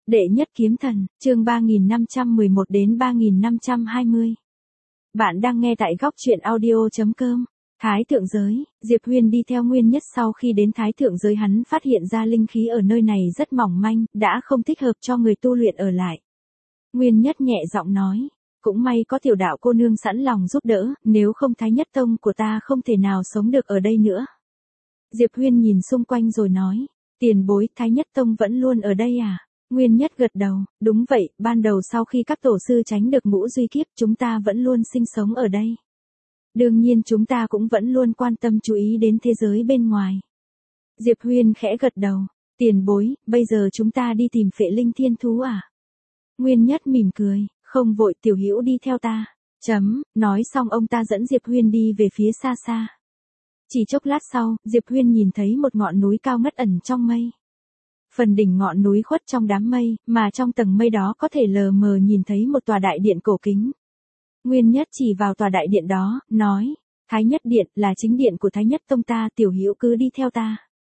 Đệ nhất kiếm thần, chương 3511 đến 3520. Bạn đang nghe tại góc truyện audio.com. Thái thượng giới, Diệp Huyên đi theo Nguyên Nhất sau khi đến Thái thượng giới hắn phát hiện ra linh khí ở nơi này rất mỏng manh, đã không thích hợp cho người tu luyện ở lại. Nguyên Nhất nhẹ giọng nói, cũng may có tiểu đạo cô nương sẵn lòng giúp đỡ, nếu không Thái Nhất Tông của ta không thể nào sống được ở đây nữa. Diệp Huyên nhìn xung quanh rồi nói, tiền bối Thái Nhất Tông vẫn luôn ở đây à? Nguyên Nhất gật đầu, đúng vậy, ban đầu sau khi các tổ sư tránh được ngũ duy kiếp chúng ta vẫn luôn sinh sống ở đây. Đương nhiên chúng ta cũng vẫn luôn quan tâm chú ý đến thế giới bên ngoài. Diệp Huyên khẽ gật đầu, tiền bối, bây giờ chúng ta đi tìm phệ linh thiên thú à? Nguyên Nhất mỉm cười, không vội tiểu hữu đi theo ta. Nói xong ông ta dẫn Diệp Huyên đi về phía xa xa. Chỉ chốc lát sau, Diệp Huyên nhìn thấy một ngọn núi cao ngất ẩn trong mây. Phần đỉnh ngọn núi khuất trong đám mây, mà trong tầng mây đó có thể lờ mờ nhìn thấy một tòa đại điện cổ kính. Nguyên Nhất chỉ vào tòa đại điện đó, nói, Thái Nhất Điện là chính điện của Thái Nhất Tông ta, tiểu hữu cứ đi theo ta.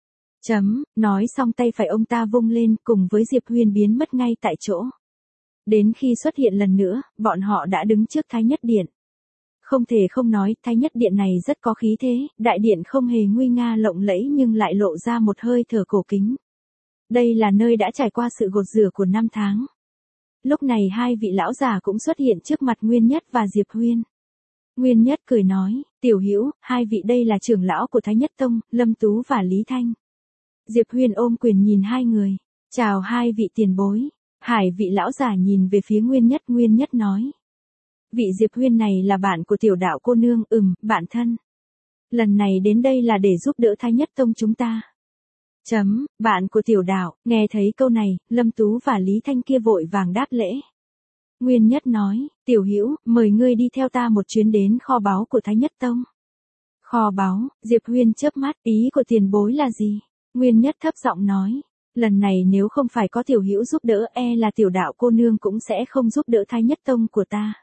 Nói xong tay phải ông ta vung lên cùng với Diệp Huyên biến mất ngay tại chỗ. Đến khi xuất hiện lần nữa, bọn họ đã đứng trước Thái Nhất Điện. Không thể không nói, Thái Nhất Điện này rất có khí thế, đại điện không hề nguy nga lộng lẫy nhưng lại lộ ra một hơi thở cổ kính. Đây là nơi đã trải qua sự gột rửa của 5 tháng. Lúc này hai vị lão già cũng xuất hiện trước mặt Nguyên Nhất và Diệp Huyên. Nguyên Nhất cười nói, tiểu hữu, hai vị đây là trưởng lão của Thái Nhất Tông, Lâm Tú và Lý Thanh. Diệp Huyên ôm quyền nhìn hai người, chào hai vị tiền bối. Hải vị lão già nhìn về phía Nguyên Nhất nói. Vị Diệp Huyên này là bạn của tiểu đạo cô nương, bạn thân. Lần này đến đây là để giúp đỡ Thái Nhất Tông chúng ta. Bạn của tiểu đạo, nghe thấy câu này, Lâm Tú và Lý Thanh kia vội vàng đáp lễ. Nguyên Nhất nói, tiểu hữu, mời ngươi đi theo ta một chuyến đến kho báu của Thái Nhất Tông. Kho báu, Diệp Huyên chớp mắt, ý của tiền bối là gì? Nguyên Nhất thấp giọng nói, lần này nếu không phải có tiểu hữu giúp đỡ là tiểu đạo cô nương cũng sẽ không giúp đỡ Thái Nhất Tông của ta.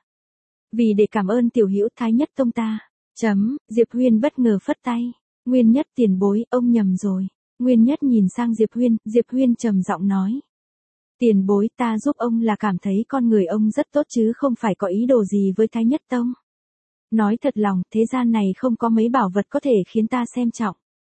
Vì để cảm ơn tiểu hữu Thái Nhất Tông ta. Diệp Huyên bất ngờ phất tay. Nguyên Nhất tiền bối, ông nhầm rồi. Nguyên Nhất nhìn sang Diệp Huyên trầm giọng nói. Tiền bối ta giúp ông là cảm thấy con người ông rất tốt chứ không phải có ý đồ gì với Thái Nhất Tông. Nói thật lòng, thế gian này không có mấy bảo vật có thể khiến ta xem trọng.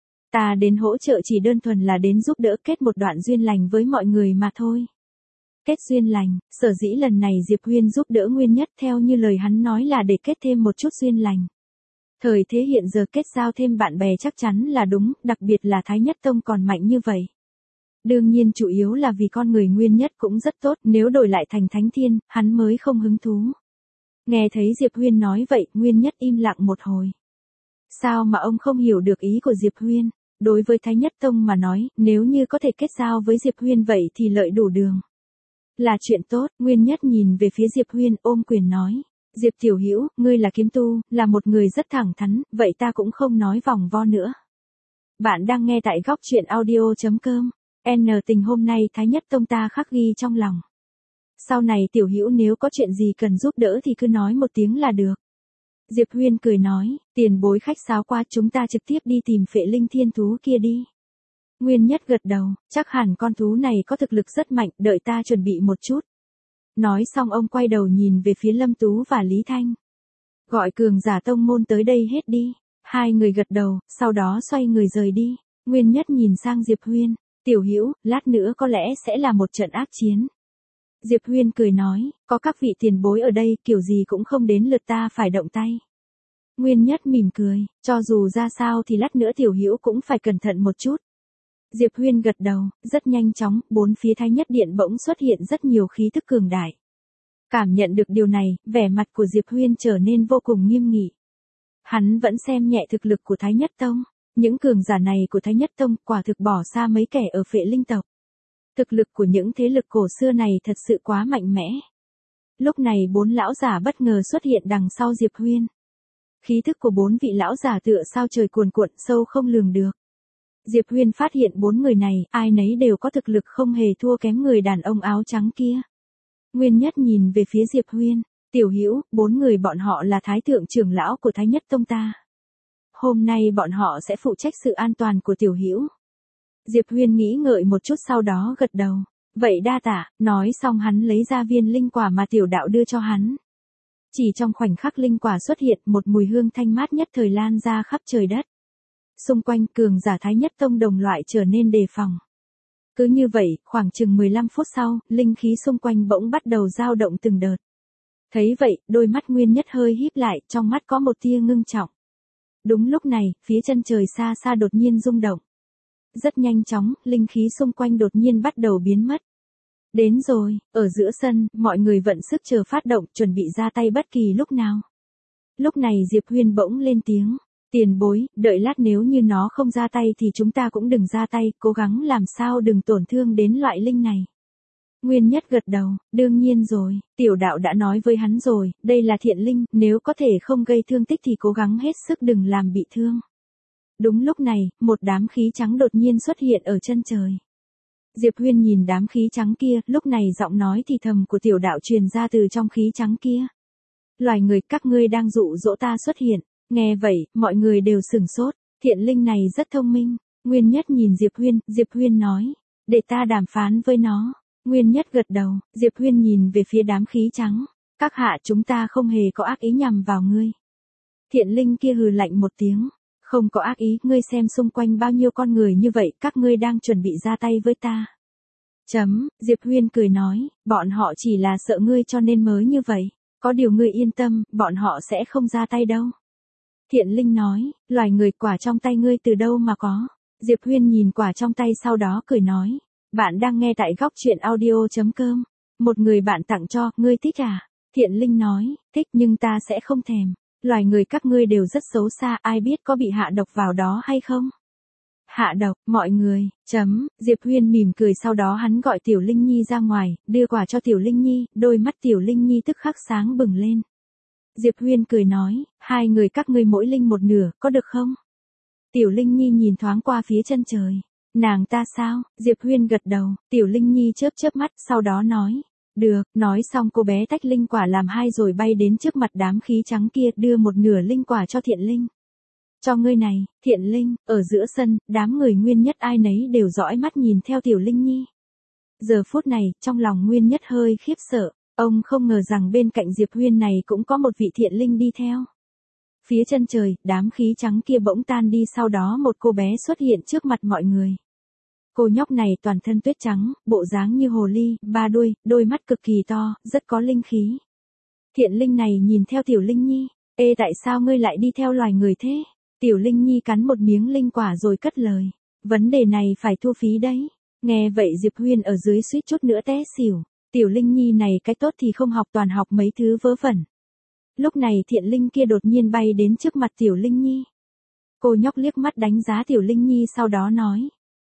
Ta đến hỗ trợ chỉ đơn thuần là đến giúp đỡ kết một đoạn duyên lành với mọi người mà thôi. Kết duyên lành, sở dĩ lần này Diệp Huyên giúp đỡ Nguyên Nhất theo như lời hắn nói là để kết thêm một chút duyên lành. Thời thế hiện giờ kết giao thêm bạn bè chắc chắn là đúng, đặc biệt là Thái Nhất Tông còn mạnh như vậy. Đương nhiên chủ yếu là vì con người Nguyên Nhất cũng rất tốt, nếu đổi lại thành Thánh Thiên, hắn mới không hứng thú. Nghe thấy Diệp Huyên nói vậy, Nguyên Nhất im lặng một hồi. Sao mà ông không hiểu được ý của Diệp Huyên? Đối với Thái Nhất Tông mà nói, nếu như có thể kết giao với Diệp Huyên vậy thì lợi đủ đường. Là chuyện tốt, Nguyên Nhất nhìn về phía Diệp Huyên ôm quyền nói. Diệp tiểu hữu, ngươi là kiếm tu, là một người rất thẳng thắn, vậy ta cũng không nói vòng vo nữa. Bạn đang nghe tại góc truyện audio.com. Tình hôm nay Thái Nhất Tông ta khắc ghi trong lòng. Sau này tiểu hữu nếu có chuyện gì cần giúp đỡ thì cứ nói một tiếng là được. Diệp Huyên cười nói, tiền bối khách sáo qua chúng ta trực tiếp đi tìm phệ linh thiên thú kia đi. Nguyên Nhất gật đầu, chắc hẳn con thú này có thực lực rất mạnh, đợi ta chuẩn bị một chút. Nói xong ông quay đầu nhìn về phía Lâm Tú và Lý Thanh. Gọi cường giả tông môn tới đây hết đi. Hai người gật đầu, sau đó xoay người rời đi. Nguyên Nhất nhìn sang Diệp Huyên, tiểu hữu, lát nữa có lẽ sẽ là một trận ác chiến. Diệp Huyên cười nói, có các vị tiền bối ở đây, kiểu gì cũng không đến lượt ta phải động tay. Nguyên Nhất mỉm cười, cho dù ra sao thì lát nữa tiểu hữu cũng phải cẩn thận một chút. Diệp Huyên gật đầu, rất nhanh chóng, bốn phía Thái Nhất Điện bỗng xuất hiện rất nhiều khí thức cường đại. Cảm nhận được điều này, vẻ mặt của Diệp Huyên trở nên vô cùng nghiêm nghị. Hắn vẫn xem nhẹ thực lực của Thái Nhất Tông. Những cường giả này của Thái Nhất Tông quả thực bỏ xa mấy kẻ ở phệ linh tộc. Thực lực của những thế lực cổ xưa này thật sự quá mạnh mẽ. Lúc này bốn lão giả bất ngờ xuất hiện đằng sau Diệp Huyên. Khí thức của bốn vị lão giả tựa sao trời cuồn cuộn sâu không lường được. Diệp Huyên phát hiện bốn người này, ai nấy đều có thực lực không hề thua kém người đàn ông áo trắng kia. Nguyên Nhất nhìn về phía Diệp Huyên, tiểu hữu, bốn người bọn họ là thái thượng trưởng lão của Thái Nhất Tông ta. Hôm nay bọn họ sẽ phụ trách sự an toàn của tiểu hữu. Diệp Huyên nghĩ ngợi một chút sau đó gật đầu. Vậy đa tạ, nói xong hắn lấy ra viên linh quả mà tiểu đạo đưa cho hắn. Chỉ trong khoảnh khắc linh quả xuất hiện, một mùi hương thanh mát nhất thời lan ra khắp trời đất. Xung quanh cường giả Thái Nhất Tông đồng loại trở nên đề phòng. Cứ như vậy, khoảng chừng 15 phút sau, linh khí xung quanh bỗng bắt đầu dao động từng đợt. Thấy vậy, đôi mắt Nguyên Nhất hơi híp lại, trong mắt có một tia ngưng trọng. Đúng lúc này, phía chân trời xa xa đột nhiên rung động. Rất nhanh chóng, linh khí xung quanh đột nhiên bắt đầu biến mất. Đến rồi, ở giữa sân, mọi người vận sức chờ phát động, chuẩn bị ra tay bất kỳ lúc nào. Lúc này Diệp Huyên bỗng lên tiếng. Tiền bối, đợi lát nếu như nó không ra tay thì chúng ta cũng đừng ra tay, cố gắng làm sao đừng tổn thương đến loại linh này. Nguyên Nhất gật đầu, đương nhiên rồi, tiểu đạo đã nói với hắn rồi, đây là thiện linh, nếu có thể không gây thương tích thì cố gắng hết sức đừng làm bị thương. Đúng lúc này, một đám khí trắng đột nhiên xuất hiện ở chân trời. Diệp Huyên nhìn đám khí trắng kia, lúc này giọng nói thì thầm của tiểu đạo truyền ra từ trong khí trắng kia. Loài người các ngươi đang dụ dỗ ta xuất hiện. Nghe vậy, mọi người đều sửng sốt, thiện linh này rất thông minh. Nguyên Nhất nhìn Diệp Huyên nói, để ta đàm phán với nó. Nguyên Nhất gật đầu, Diệp Huyên nhìn về phía đám khí trắng. Các hạ chúng ta không hề có ác ý nhằm vào ngươi. Thiện linh kia hừ lạnh một tiếng, không có ác ý, ngươi xem xung quanh bao nhiêu con người như vậy, các ngươi đang chuẩn bị ra tay với ta. Diệp Huyên cười nói, bọn họ chỉ là sợ ngươi cho nên mới như vậy, có điều ngươi yên tâm, bọn họ sẽ không ra tay đâu. Thiện linh nói, loài người quả trong tay ngươi từ đâu mà có. Diệp Huyên nhìn quả trong tay sau đó cười nói, bạn đang nghe tại góc truyện audio.com. Một người bạn tặng cho, ngươi thích à? Thiện linh nói, thích nhưng ta sẽ không thèm. Loài người các ngươi đều rất xấu xa, ai biết có bị hạ độc vào đó hay không? Hạ độc, mọi người, Diệp Huyên mỉm cười sau đó hắn gọi Tiểu Linh Nhi ra ngoài, đưa quả cho Tiểu Linh Nhi, đôi mắt Tiểu Linh Nhi tức khắc sáng bừng lên. Diệp Huyên cười nói, hai người các ngươi mỗi linh một nửa, có được không? Tiểu Linh Nhi nhìn thoáng qua phía chân trời. Nàng ta sao? Diệp Huyên gật đầu, Tiểu Linh Nhi chớp chớp mắt, sau đó nói. Được, nói xong cô bé tách linh quả làm hai rồi bay đến trước mặt đám khí trắng kia, đưa một nửa linh quả cho Thiện Linh. Cho ngươi này, Thiện Linh, ở giữa sân, đám người Nguyên Nhất ai nấy đều dõi mắt nhìn theo Tiểu Linh Nhi. Giờ phút này, trong lòng Nguyên Nhất hơi khiếp sợ. Ông không ngờ rằng bên cạnh Diệp Huyên này cũng có một vị thiện linh đi theo. Phía chân trời, đám khí trắng kia bỗng tan đi, sau đó một cô bé xuất hiện trước mặt mọi người. Cô nhóc này toàn thân tuyết trắng, bộ dáng như hồ ly, ba đuôi, đôi mắt cực kỳ to, rất có linh khí. Thiện linh này nhìn theo Tiểu Linh Nhi, ê tại sao ngươi lại đi theo loài người thế? Tiểu Linh Nhi cắn một miếng linh quả rồi cất lời. Vấn đề này phải thu phí đấy. Nghe vậy Diệp Huyên ở dưới suýt chút nữa té xỉu. Tiểu Linh Nhi này cái tốt thì không học toàn học mấy thứ vớ vẩn. Lúc này thiện linh kia đột nhiên bay đến trước mặt Tiểu Linh Nhi. Cô nhóc liếc mắt đánh giá Tiểu Linh Nhi sau đó nói.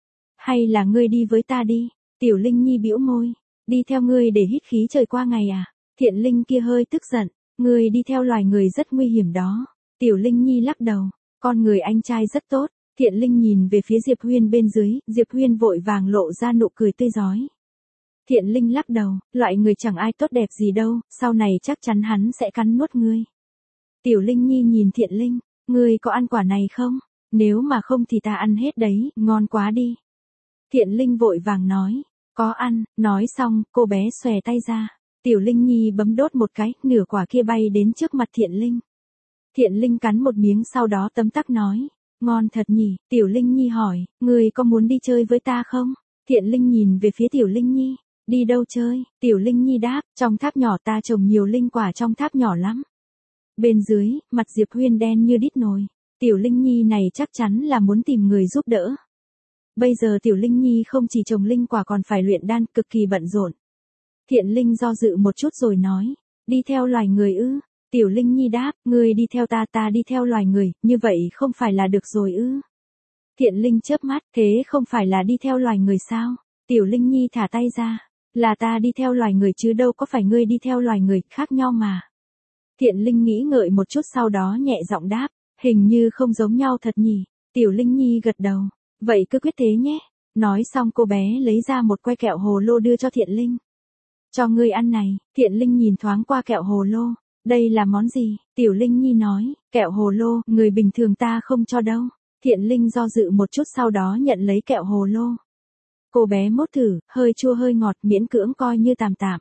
Hay là ngươi đi với ta đi. Tiểu Linh Nhi bĩu môi. Đi theo ngươi để hít khí trời qua ngày à? Thiện linh kia hơi tức giận. Ngươi đi theo loài người rất nguy hiểm đó. Tiểu Linh Nhi lắc đầu. Con người anh trai rất tốt. Thiện linh nhìn về phía Diệp Huyên bên dưới. Diệp Huyên vội vàng lộ ra nụ cười tươi rói. Thiện linh lắc đầu, loại người chẳng ai tốt đẹp gì đâu, sau này chắc chắn hắn sẽ cắn nuốt ngươi. Tiểu Linh Nhi nhìn Thiện linh, ngươi có ăn quả này không? Nếu mà không thì ta ăn hết đấy, ngon quá đi. Thiện linh vội vàng nói, có ăn, nói xong, cô bé xòe tay ra. Tiểu Linh Nhi bấm đốt một cái, nửa quả kia bay đến trước mặt Thiện linh. Thiện linh cắn một miếng sau đó tấm tắc nói, ngon thật nhỉ. Tiểu Linh Nhi hỏi, ngươi có muốn đi chơi với ta không? Thiện linh nhìn về phía Tiểu Linh Nhi. Đi đâu chơi? Tiểu Linh Nhi đáp, trong tháp nhỏ ta trồng nhiều linh quả trong tháp nhỏ lắm. Bên dưới, mặt Diệp Huyên đen như đít nồi. Tiểu Linh Nhi này chắc chắn là muốn tìm người giúp đỡ. Bây giờ Tiểu Linh Nhi không chỉ trồng linh quả còn phải luyện đan, cực kỳ bận rộn. Thiện linh do dự một chút rồi nói, đi theo loài người ư? Tiểu Linh Nhi đáp, ngươi đi theo ta, ta đi theo loài người, như vậy không phải là được rồi ư? Thiện linh chớp mắt, thế không phải là đi theo loài người sao? Tiểu Linh Nhi thả tay ra. Là ta đi theo loài người chứ đâu có phải ngươi đi theo loài người, khác nhau mà. Thiện linh nghĩ ngợi một chút sau đó nhẹ giọng đáp, hình như không giống nhau thật nhỉ. Tiểu Linh Nhi gật đầu, vậy cứ quyết thế nhé. Nói xong cô bé lấy ra một que kẹo hồ lô đưa cho Thiện linh. Cho ngươi ăn này. Thiện linh nhìn thoáng qua kẹo hồ lô. Đây là món gì? Tiểu Linh Nhi nói, kẹo hồ lô, người bình thường ta không cho đâu. Thiện linh do dự một chút sau đó nhận lấy kẹo hồ lô. Cô bé mốt thử, hơi chua hơi ngọt, miễn cưỡng coi như tạm tạm.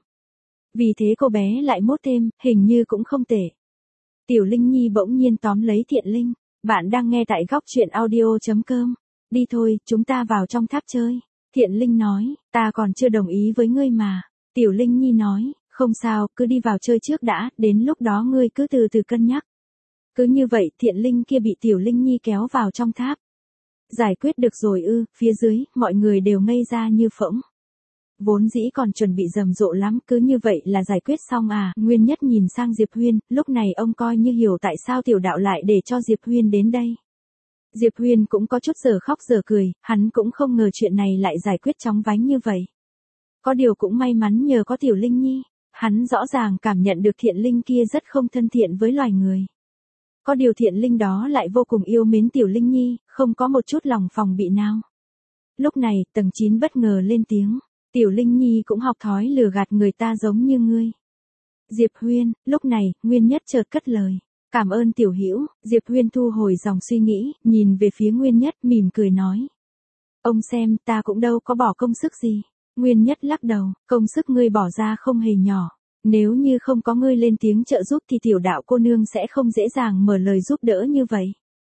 Vì thế cô bé lại mốt thêm, hình như cũng không tệ. Tiểu Linh Nhi bỗng nhiên tóm lấy Thiện Linh. Bạn đang nghe tại góc truyện audio.com. Đi thôi, chúng ta vào trong tháp chơi. Thiện Linh nói, ta còn chưa đồng ý với ngươi mà. Tiểu Linh Nhi nói, không sao, cứ đi vào chơi trước đã, đến lúc đó ngươi cứ từ từ cân nhắc. Cứ như vậy, Thiện Linh kia bị Tiểu Linh Nhi kéo vào trong tháp. Giải quyết được rồi ư, phía dưới, mọi người đều ngây ra như phỗng. Vốn dĩ còn chuẩn bị rầm rộ lắm, cứ như vậy là giải quyết xong à. Nguyên Nhất nhìn sang Diệp Huyên, lúc này ông coi như hiểu tại sao tiểu đạo lại để cho Diệp Huyên đến đây. Diệp Huyên cũng có chút giờ khóc giờ cười, hắn cũng không ngờ chuyện này lại giải quyết chóng vánh như vậy. Có điều cũng may mắn nhờ có Tiểu Linh Nhi, hắn rõ ràng cảm nhận được Thiện Linh kia rất không thân thiện với loài người. Có điều Thiện Linh đó lại vô cùng yêu mến Tiểu Linh Nhi, không có một chút lòng phòng bị nào. Lúc này, tầng 9 bất ngờ lên tiếng. Tiểu Linh Nhi cũng học thói lừa gạt người ta giống như ngươi. Diệp Huyên, lúc này, Nguyên Nhất chợt cất lời. Cảm ơn Tiểu Hữu. Diệp Huyên thu hồi dòng suy nghĩ, nhìn về phía Nguyên Nhất, mỉm cười nói. Ông xem, ta cũng đâu có bỏ công sức gì. Nguyên Nhất lắc đầu, công sức ngươi bỏ ra không hề nhỏ. Nếu như không có ngươi lên tiếng trợ giúp thì tiểu đạo cô nương sẽ không dễ dàng mở lời giúp đỡ như vậy.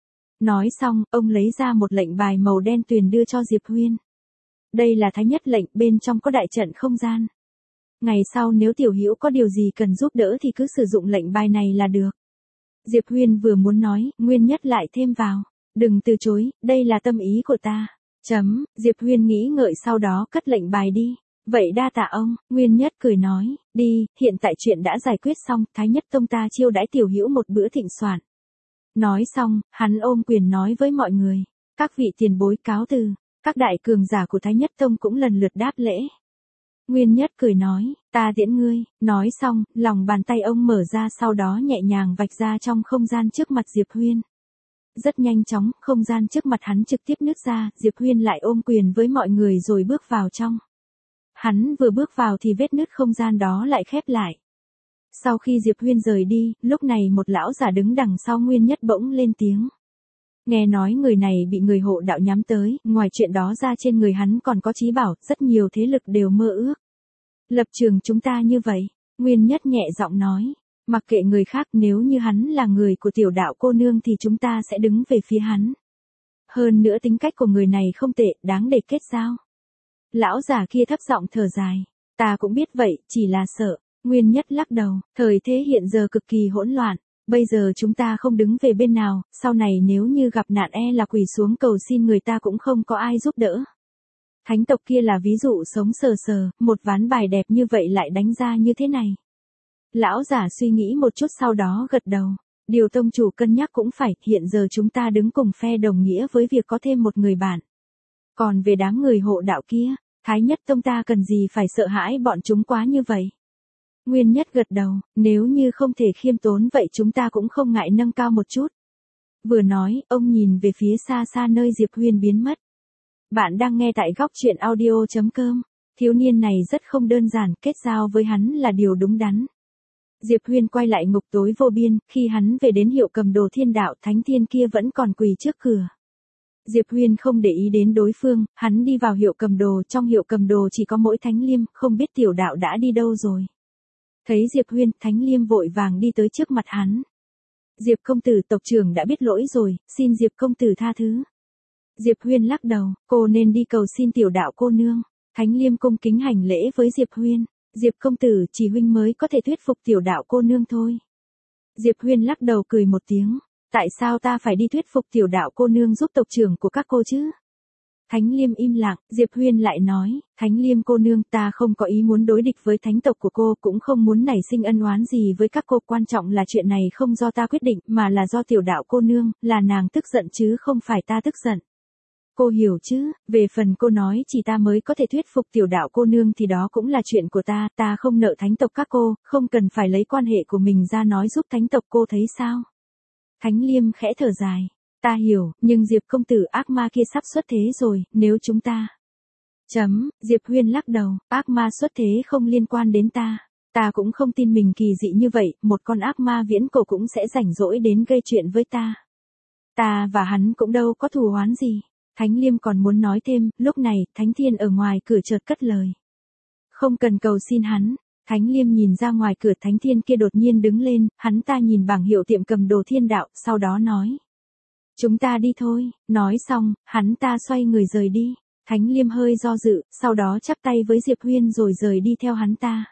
Nói xong, ông lấy ra một lệnh bài màu đen tuyền đưa cho Diệp Huyên. Đây là thái nhất lệnh, bên trong có đại trận không gian. Ngày sau nếu Tiểu Hữu có điều gì cần giúp đỡ thì cứ sử dụng lệnh bài này là được. Diệp Huyên vừa muốn nói, Nguyên Nhất lại thêm vào. Đừng từ chối, đây là tâm ý của ta. Diệp Huyên nghĩ ngợi sau đó cất lệnh bài đi. Vậy đa tạ ông. Nguyên Nhất cười nói, đi, hiện tại chuyện đã giải quyết xong, Thái Nhất Tông ta chiêu đãi Tiểu Hữu một bữa thịnh soạn. Nói xong, hắn ôm quyền nói với mọi người. Các vị tiền bối cáo từ. Các đại cường giả của Thái Nhất Tông cũng lần lượt đáp lễ. Nguyên Nhất cười nói, ta tiễn ngươi. Nói xong, lòng bàn tay ông mở ra sau đó nhẹ nhàng vạch ra trong không gian trước mặt Diệp Huyên. Rất nhanh chóng, không gian trước mặt hắn trực tiếp nứt ra, Diệp Huyên lại ôm quyền với mọi người rồi bước vào trong. Hắn vừa bước vào thì vết nứt không gian đó lại khép lại. Sau khi Diệp Huyên rời đi, lúc này một lão giả đứng đằng sau Nguyên Nhất bỗng lên tiếng. Nghe nói người này bị người hộ đạo nhắm tới, ngoài chuyện đó ra trên người hắn còn có chí bảo, rất nhiều thế lực đều mơ ước. Lập trường chúng ta như vậy, Nguyên Nhất nhẹ giọng nói, mặc kệ người khác, nếu như hắn là người của tiểu đạo cô nương thì chúng ta sẽ đứng về phía hắn. Hơn nữa tính cách của người này không tệ, đáng để kết giao. Lão già kia thấp giọng thở dài, ta cũng biết vậy, chỉ là sợ. Nguyên Nhất lắc đầu, thời thế hiện giờ cực kỳ hỗn loạn. Bây giờ chúng ta không đứng về bên nào, sau này nếu như gặp nạn e là quỳ xuống cầu xin người ta cũng không có ai giúp đỡ. Thánh tộc kia là ví dụ sống sờ sờ, một ván bài đẹp như vậy lại đánh ra như thế này. Lão giả suy nghĩ một chút sau đó gật đầu. Điều tông chủ cân nhắc cũng phải, hiện giờ chúng ta đứng cùng phe đồng nghĩa với việc có thêm một người bạn. Còn về đám người hộ đạo kia, Thái Nhất Tông ta cần gì phải sợ hãi bọn chúng quá như vậy. Nguyên Nhất gật đầu, nếu như không thể khiêm tốn vậy chúng ta cũng không ngại nâng cao một chút. Vừa nói, ông nhìn về phía xa xa nơi Diệp Huyên biến mất. Bạn đang nghe tại góc truyện audio.com. Thiếu niên này rất không đơn giản, kết giao với hắn là điều đúng đắn. Diệp Huyên quay lại ngục tối vô biên, khi hắn về đến hiệu cầm đồ thiên đạo, thánh thiên kia vẫn còn quỳ trước cửa. Diệp Huyên không để ý đến đối phương, hắn đi vào hiệu cầm đồ, trong hiệu cầm đồ chỉ có mỗi Thánh Liêm, không biết tiểu đạo đã đi đâu rồi. Thấy Diệp Huyên, Thánh Liêm vội vàng đi tới trước mặt hắn. Diệp công tử, tộc trưởng đã biết lỗi rồi, xin Diệp công tử tha thứ. Diệp Huyên lắc đầu, cô nên đi cầu xin tiểu đạo cô nương. Thánh Liêm cung kính hành lễ với Diệp Huyên. Diệp công tử, chỉ huynh mới có thể thuyết phục tiểu đạo cô nương thôi. Diệp Huyên lắc đầu cười một tiếng. Tại sao ta phải đi thuyết phục tiểu đạo cô nương giúp tộc trưởng của các cô chứ? Thánh Liêm im lặng, Diệp Huyên lại nói, Thánh Liêm cô nương, ta không có ý muốn đối địch với thánh tộc của cô, cũng không muốn nảy sinh ân oán gì với các cô, quan trọng là chuyện này không do ta quyết định, mà là do tiểu đạo cô nương, là nàng tức giận chứ không phải ta tức giận. Cô hiểu chứ, về phần cô nói chỉ ta mới có thể thuyết phục tiểu đạo cô nương thì đó cũng là chuyện của ta không nợ thánh tộc các cô, không cần phải lấy quan hệ của mình ra nói giúp thánh tộc, cô thấy sao? Thánh Liêm khẽ thở dài. Ta hiểu, nhưng Diệp công tử, ác ma kia sắp xuất thế rồi, nếu chúng ta... Diệp Huyên lắc đầu, ác ma xuất thế không liên quan đến ta. Ta cũng không tin mình kỳ dị như vậy, một con ác ma viễn cổ cũng sẽ rảnh rỗi đến gây chuyện với ta. Ta và hắn cũng đâu có thù oán gì. Thánh Liêm còn muốn nói thêm, lúc này, Thánh Thiên ở ngoài cửa chợt cất lời. Không cần cầu xin hắn. Thánh Liêm nhìn ra ngoài cửa, Thánh Thiên kia đột nhiên đứng lên, hắn ta nhìn bảng hiệu tiệm cầm đồ Thiên Đạo, sau đó nói. Chúng ta đi thôi, nói xong, hắn ta xoay người rời đi. Thánh Liêm hơi do dự, sau đó chắp tay với Diệp Huyên rồi rời đi theo hắn ta.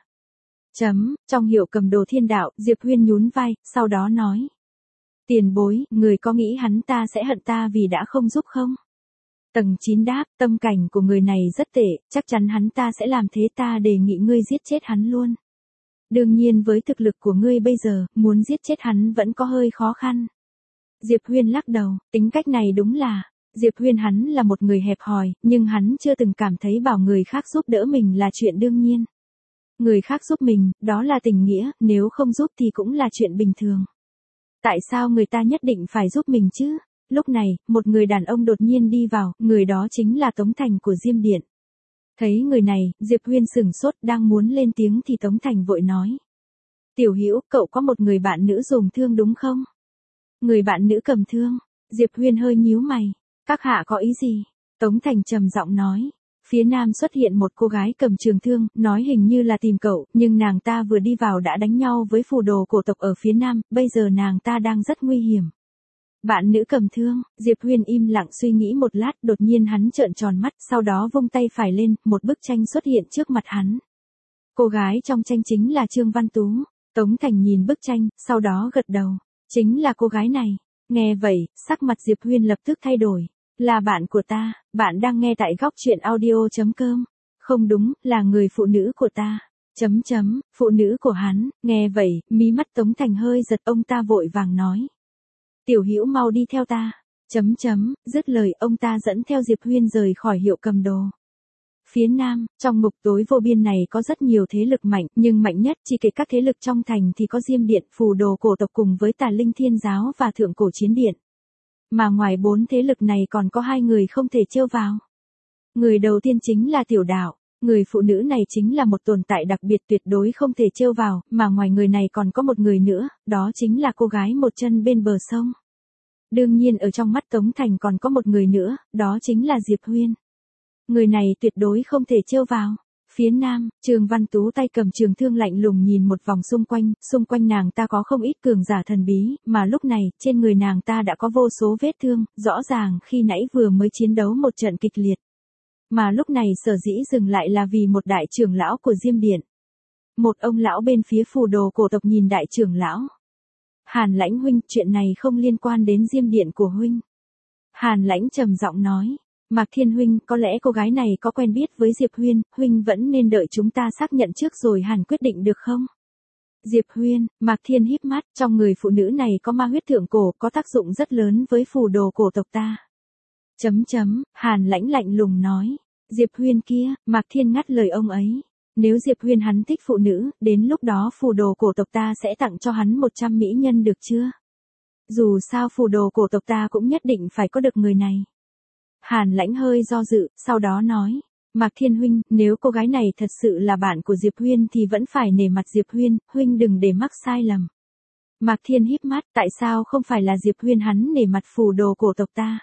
Trong hiệu cầm đồ Thiên Đạo, Diệp Huyên nhún vai, sau đó nói. Tiền bối, người có nghĩ hắn ta sẽ hận ta vì đã không giúp không? Tầng 9 đáp, tâm cảnh của người này rất tệ, chắc chắn hắn ta sẽ làm thế, ta đề nghị ngươi giết chết hắn luôn. Đương nhiên với thực lực của ngươi bây giờ, muốn giết chết hắn vẫn có hơi khó khăn. Diệp Huyên lắc đầu, tính cách này đúng là, Diệp Huyên hắn là một người hẹp hòi, nhưng hắn chưa từng cảm thấy bảo người khác giúp đỡ mình là chuyện đương nhiên. Người khác giúp mình, đó là tình nghĩa, nếu không giúp thì cũng là chuyện bình thường. Tại sao người ta nhất định phải giúp mình chứ? Lúc này, một người đàn ông đột nhiên đi vào, người đó chính là Tống Thành của Diêm Điện. Thấy người này, Diệp Huyên sửng sốt, đang muốn lên tiếng thì Tống Thành vội nói. Tiểu Hữu, cậu có một người bạn nữ dùng thương đúng không? Người bạn nữ cầm thương. Diệp Huyên hơi nhíu mày. Các hạ có ý gì? Tống Thành trầm giọng nói. Phía nam xuất hiện một cô gái cầm trường thương, nói hình như là tìm cậu, nhưng nàng ta vừa đi vào đã đánh nhau với phù đồ cổ tộc ở phía nam, bây giờ nàng ta đang rất nguy hiểm. Bạn nữ cầm thương, Diệp Huyên im lặng suy nghĩ một lát, đột nhiên hắn trợn tròn mắt, sau đó vung tay phải lên, một bức tranh xuất hiện trước mặt hắn. Cô gái trong tranh chính là Trương Văn Tú. Tống Thành nhìn bức tranh, sau đó gật đầu. Chính là cô gái này. Nghe vậy, sắc mặt Diệp Huyên lập tức thay đổi. Là bạn của ta, bạn đang nghe tại góc truyện audio.com. Không đúng, là người phụ nữ của ta. Phụ nữ của hắn, nghe vậy, mí mắt Tống Thành hơi giật, ông ta vội vàng nói. Tiểu Hữu mau đi theo ta. Dứt lời ông ta dẫn theo Diệp Huyên rời khỏi hiệu cầm đồ. Phía nam, trong ngục tối vô biên này có rất nhiều thế lực mạnh, nhưng mạnh nhất chỉ kể các thế lực trong thành thì có Diêm Điện, phù đồ cổ tộc cùng với Tà Linh Thiên Giáo và Thượng Cổ Chiến Điện. Mà ngoài 4 thế lực này còn có 2 người không thể trêu vào. Người đầu tiên chính là Tiểu Đạo. Người phụ nữ này chính là một tồn tại đặc biệt tuyệt đối không thể trêu vào, mà ngoài người này còn có một người nữa, đó chính là cô gái một chân bên bờ sông. Đương nhiên ở trong mắt Tống Thành còn có một người nữa, đó chính là Diệp Huyên. Người này tuyệt đối không thể trêu vào. Phía nam, Trương Văn Tú tay cầm trường thương lạnh lùng nhìn một vòng xung quanh nàng ta có không ít cường giả thần bí, mà lúc này, trên người nàng ta đã có vô số vết thương, rõ ràng khi nãy vừa mới chiến đấu một trận kịch liệt. Mà lúc này sở dĩ dừng lại là vì một đại trưởng lão của Diêm Điện. Một ông lão bên phía phù đồ cổ tộc nhìn đại trưởng lão. Hàn Lãnh huynh, chuyện này không liên quan đến Diêm Điện của huynh. Hàn Lãnh trầm giọng nói. Mạc Thiên huynh, có lẽ cô gái này có quen biết với Diệp Huyên, huynh vẫn nên đợi chúng ta xác nhận trước rồi hẳn quyết định được không? Diệp Huyên, Mạc Thiên híp mắt, trong người phụ nữ này có ma huyết thượng cổ, có tác dụng rất lớn với phù đồ cổ tộc ta. Hàn Lãnh lạnh lùng nói. Diệp Huyên kia, Mạc Thiên ngắt lời ông ấy. Nếu Diệp Huyên hắn thích phụ nữ, đến lúc đó phù đồ cổ tộc ta sẽ tặng cho hắn 100 mỹ nhân được chưa? Dù sao phù đồ cổ tộc ta cũng nhất định phải có được người này. Hàn Lãnh hơi do dự, sau đó nói. Mạc Thiên huynh, nếu cô gái này thật sự là bạn của Diệp Huyên thì vẫn phải nể mặt Diệp Huyên, huynh đừng để mắc sai lầm. Mạc Thiên híp mắt, tại sao không phải là Diệp Huyên hắn nể mặt phù đồ cổ tộc ta?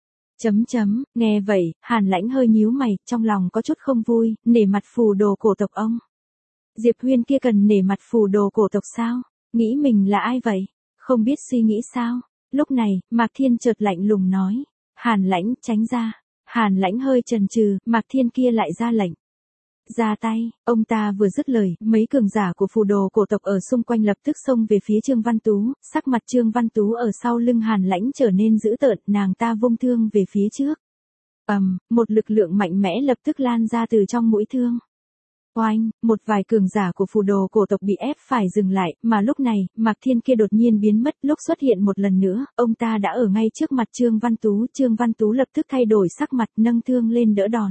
Nghe vậy, Hàn Lãnh hơi nhíu mày, trong lòng có chút không vui, nể mặt phù đồ cổ tộc ông. Diệp Huyên kia cần nể mặt phù đồ cổ tộc sao? Nghĩ mình là ai vậy? Không biết suy nghĩ sao? Lúc này, Mạc Thiên chợt lạnh lùng nói. Hàn Lãnh, tránh ra. Hàn Lãnh hơi chần chừ, Mạc Thiên kia lại ra lệnh. Ra tay, ông ta vừa dứt lời, mấy cường giả của phù đồ cổ tộc ở xung quanh lập tức xông về phía Trương Văn Tú, sắc mặt Trương Văn Tú ở sau lưng Hàn Lãnh trở nên dữ tợn, nàng ta vung thương về phía trước. Một lực lượng mạnh mẽ lập tức lan ra từ trong mũi thương. Oanh, một vài cường giả của phù đồ cổ tộc bị ép phải dừng lại, mà lúc này, Mạc Thiên kia đột nhiên biến mất, lúc xuất hiện một lần nữa, ông ta đã ở ngay trước mặt Trương Văn Tú lập tức thay đổi sắc mặt, nâng thương lên đỡ đòn.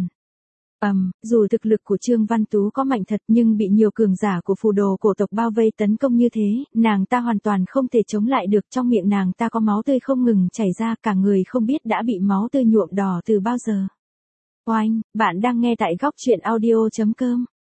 Dù thực lực của Trương Văn Tú có mạnh thật nhưng bị nhiều cường giả của phù đồ cổ tộc bao vây tấn công như thế, nàng ta hoàn toàn không thể chống lại được, trong miệng nàng ta có máu tươi không ngừng chảy ra, cả người không biết đã bị máu tươi nhuộm đỏ từ bao giờ. Oanh, bạn đang nghe tại góc truyện audio.com.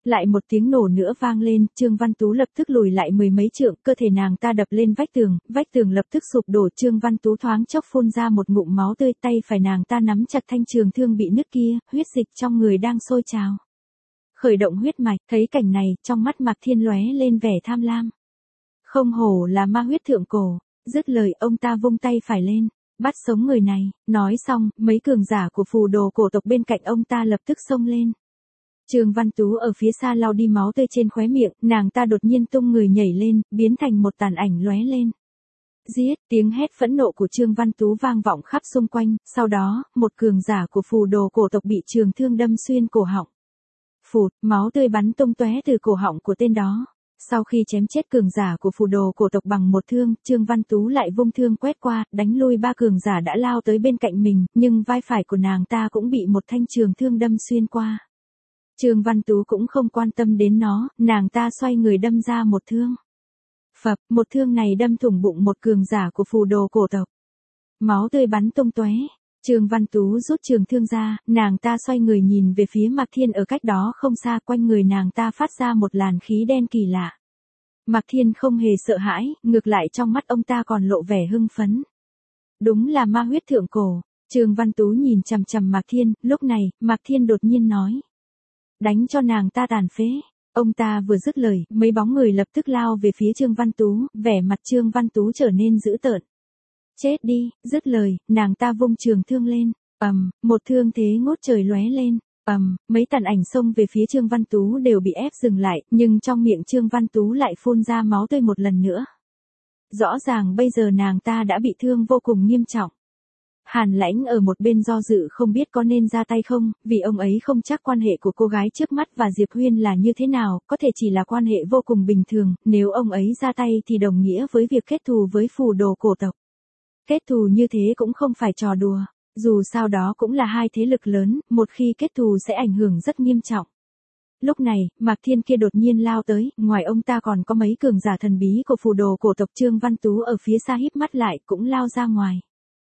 lại một tiếng nổ nữa vang lên, Trương Văn Tú lập tức lùi lại mười mấy trượng, cơ thể nàng ta đập lên vách tường lập tức sụp đổ, Trương Văn Tú thoáng chốc phun ra một ngụm máu tươi, tay phải nàng ta nắm chặt thanh trường thương bị nứt kia, huyết dịch trong người đang sôi trào. Khởi động huyết mạch, thấy cảnh này, trong mắt Mạc Thiên lóe lên vẻ tham lam. Không hổ là ma huyết thượng cổ, dứt lời ông ta vung tay phải lên, bắt sống người này, nói xong, mấy cường giả của phù đồ cổ tộc bên cạnh ông ta lập tức xông lên. Trương Văn Tú ở phía xa lau đi máu tươi trên khóe miệng, nàng ta đột nhiên tung người nhảy lên, biến thành một tàn ảnh lóe lên. Giết, tiếng hét phẫn nộ của Trương Văn Tú vang vọng khắp xung quanh, sau đó, một cường giả của phù đồ cổ tộc bị trường thương đâm xuyên cổ họng. Phụt, máu tươi bắn tung tóe từ cổ họng của tên đó. Sau khi chém chết cường giả của phù đồ cổ tộc bằng một thương, Trương Văn Tú lại vung thương quét qua, đánh lui ba cường giả đã lao tới bên cạnh mình, nhưng vai phải của nàng ta cũng bị một thanh trường thương đâm xuyên qua. Trương Văn Tú cũng không quan tâm đến nó, nàng ta xoay người đâm ra một thương. Phập, một thương này đâm thủng bụng một cường giả của phù đồ cổ tộc. Máu tươi bắn tung tóe. Trương Văn Tú rút trường thương ra, nàng ta xoay người nhìn về phía Mạc Thiên ở cách đó không xa, quanh người nàng ta phát ra một làn khí đen kỳ lạ. Mạc Thiên không hề sợ hãi, ngược lại trong mắt ông ta còn lộ vẻ hưng phấn. Đúng là ma huyết thượng cổ. Trương Văn Tú nhìn chằm chằm Mạc Thiên, lúc này, Mạc Thiên đột nhiên nói. Đánh cho nàng ta tàn phế. Ông ta vừa dứt lời, mấy bóng người lập tức lao về phía Trương Văn Tú, vẻ mặt Trương Văn Tú trở nên dữ tợn. Chết đi, dứt lời, nàng ta vung trường thương lên, một thương thế ngút trời lóe lên, mấy tàn ảnh xông về phía Trương Văn Tú đều bị ép dừng lại, nhưng trong miệng Trương Văn Tú lại phun ra máu tươi một lần nữa. Rõ ràng bây giờ nàng ta đã bị thương vô cùng nghiêm trọng. Hàn Lãnh ở một bên do dự không biết có nên ra tay không, vì ông ấy không chắc quan hệ của cô gái trước mắt và Diệp Huyên là như thế nào, có thể chỉ là quan hệ vô cùng bình thường, nếu ông ấy ra tay thì đồng nghĩa với việc kết thù với phù đồ cổ tộc. Kết thù như thế cũng không phải trò đùa, dù sao đó cũng là hai thế lực lớn, một khi kết thù sẽ ảnh hưởng rất nghiêm trọng. Lúc này, Mạc Thiên kia đột nhiên lao tới, ngoài ông ta còn có mấy cường giả thần bí của phù đồ cổ tộc. Trương Văn Tú ở phía xa híp mắt lại cũng lao ra ngoài.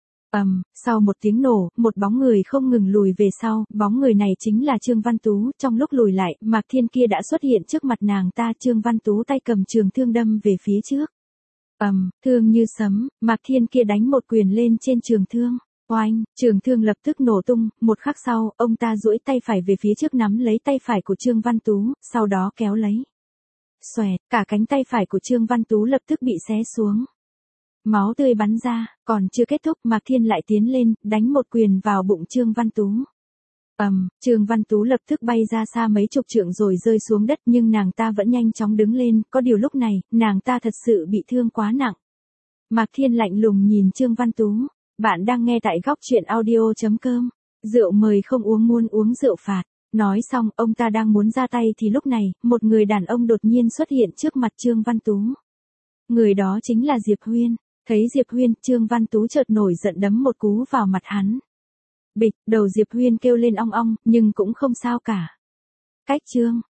Sau một tiếng nổ, một bóng người không ngừng lùi về sau, bóng người này chính là Trương Văn Tú, trong lúc lùi lại, Mạc Thiên kia đã xuất hiện trước mặt nàng ta, Trương Văn Tú tay cầm trường thương đâm về phía trước. Thương như sấm, Mạc Thiên kia đánh một quyền lên trên trường thương. Oanh, trường thương lập tức nổ tung, một khắc sau, ông ta duỗi tay phải về phía trước nắm lấy tay phải của Trương Văn Tú, sau đó kéo lấy. Xoẹt, cả cánh tay phải của Trương Văn Tú lập tức bị xé xuống. Máu tươi bắn ra, còn chưa kết thúc, Mạc Thiên lại tiến lên, đánh một quyền vào bụng Trương Văn Tú. Trương Văn Tú lập tức bay ra xa mấy chục trượng rồi rơi xuống đất, nhưng nàng ta vẫn nhanh chóng đứng lên, có điều lúc này, nàng ta thật sự bị thương quá nặng. Mạc Thiên lạnh lùng nhìn Trương Văn Tú, bạn đang nghe tại góc truyện audio.com, rượu mời không uống muốn uống rượu phạt. Nói xong, ông ta đang muốn ra tay thì lúc này, một người đàn ông đột nhiên xuất hiện trước mặt Trương Văn Tú. Người đó chính là Diệp Huyên. Thấy Diệp Huyên, Trương Văn Tú chợt nổi giận đấm một cú vào mặt hắn. Bịch, đầu Diệp Huyên kêu lên ong ong, nhưng cũng không sao cả. Cách Trương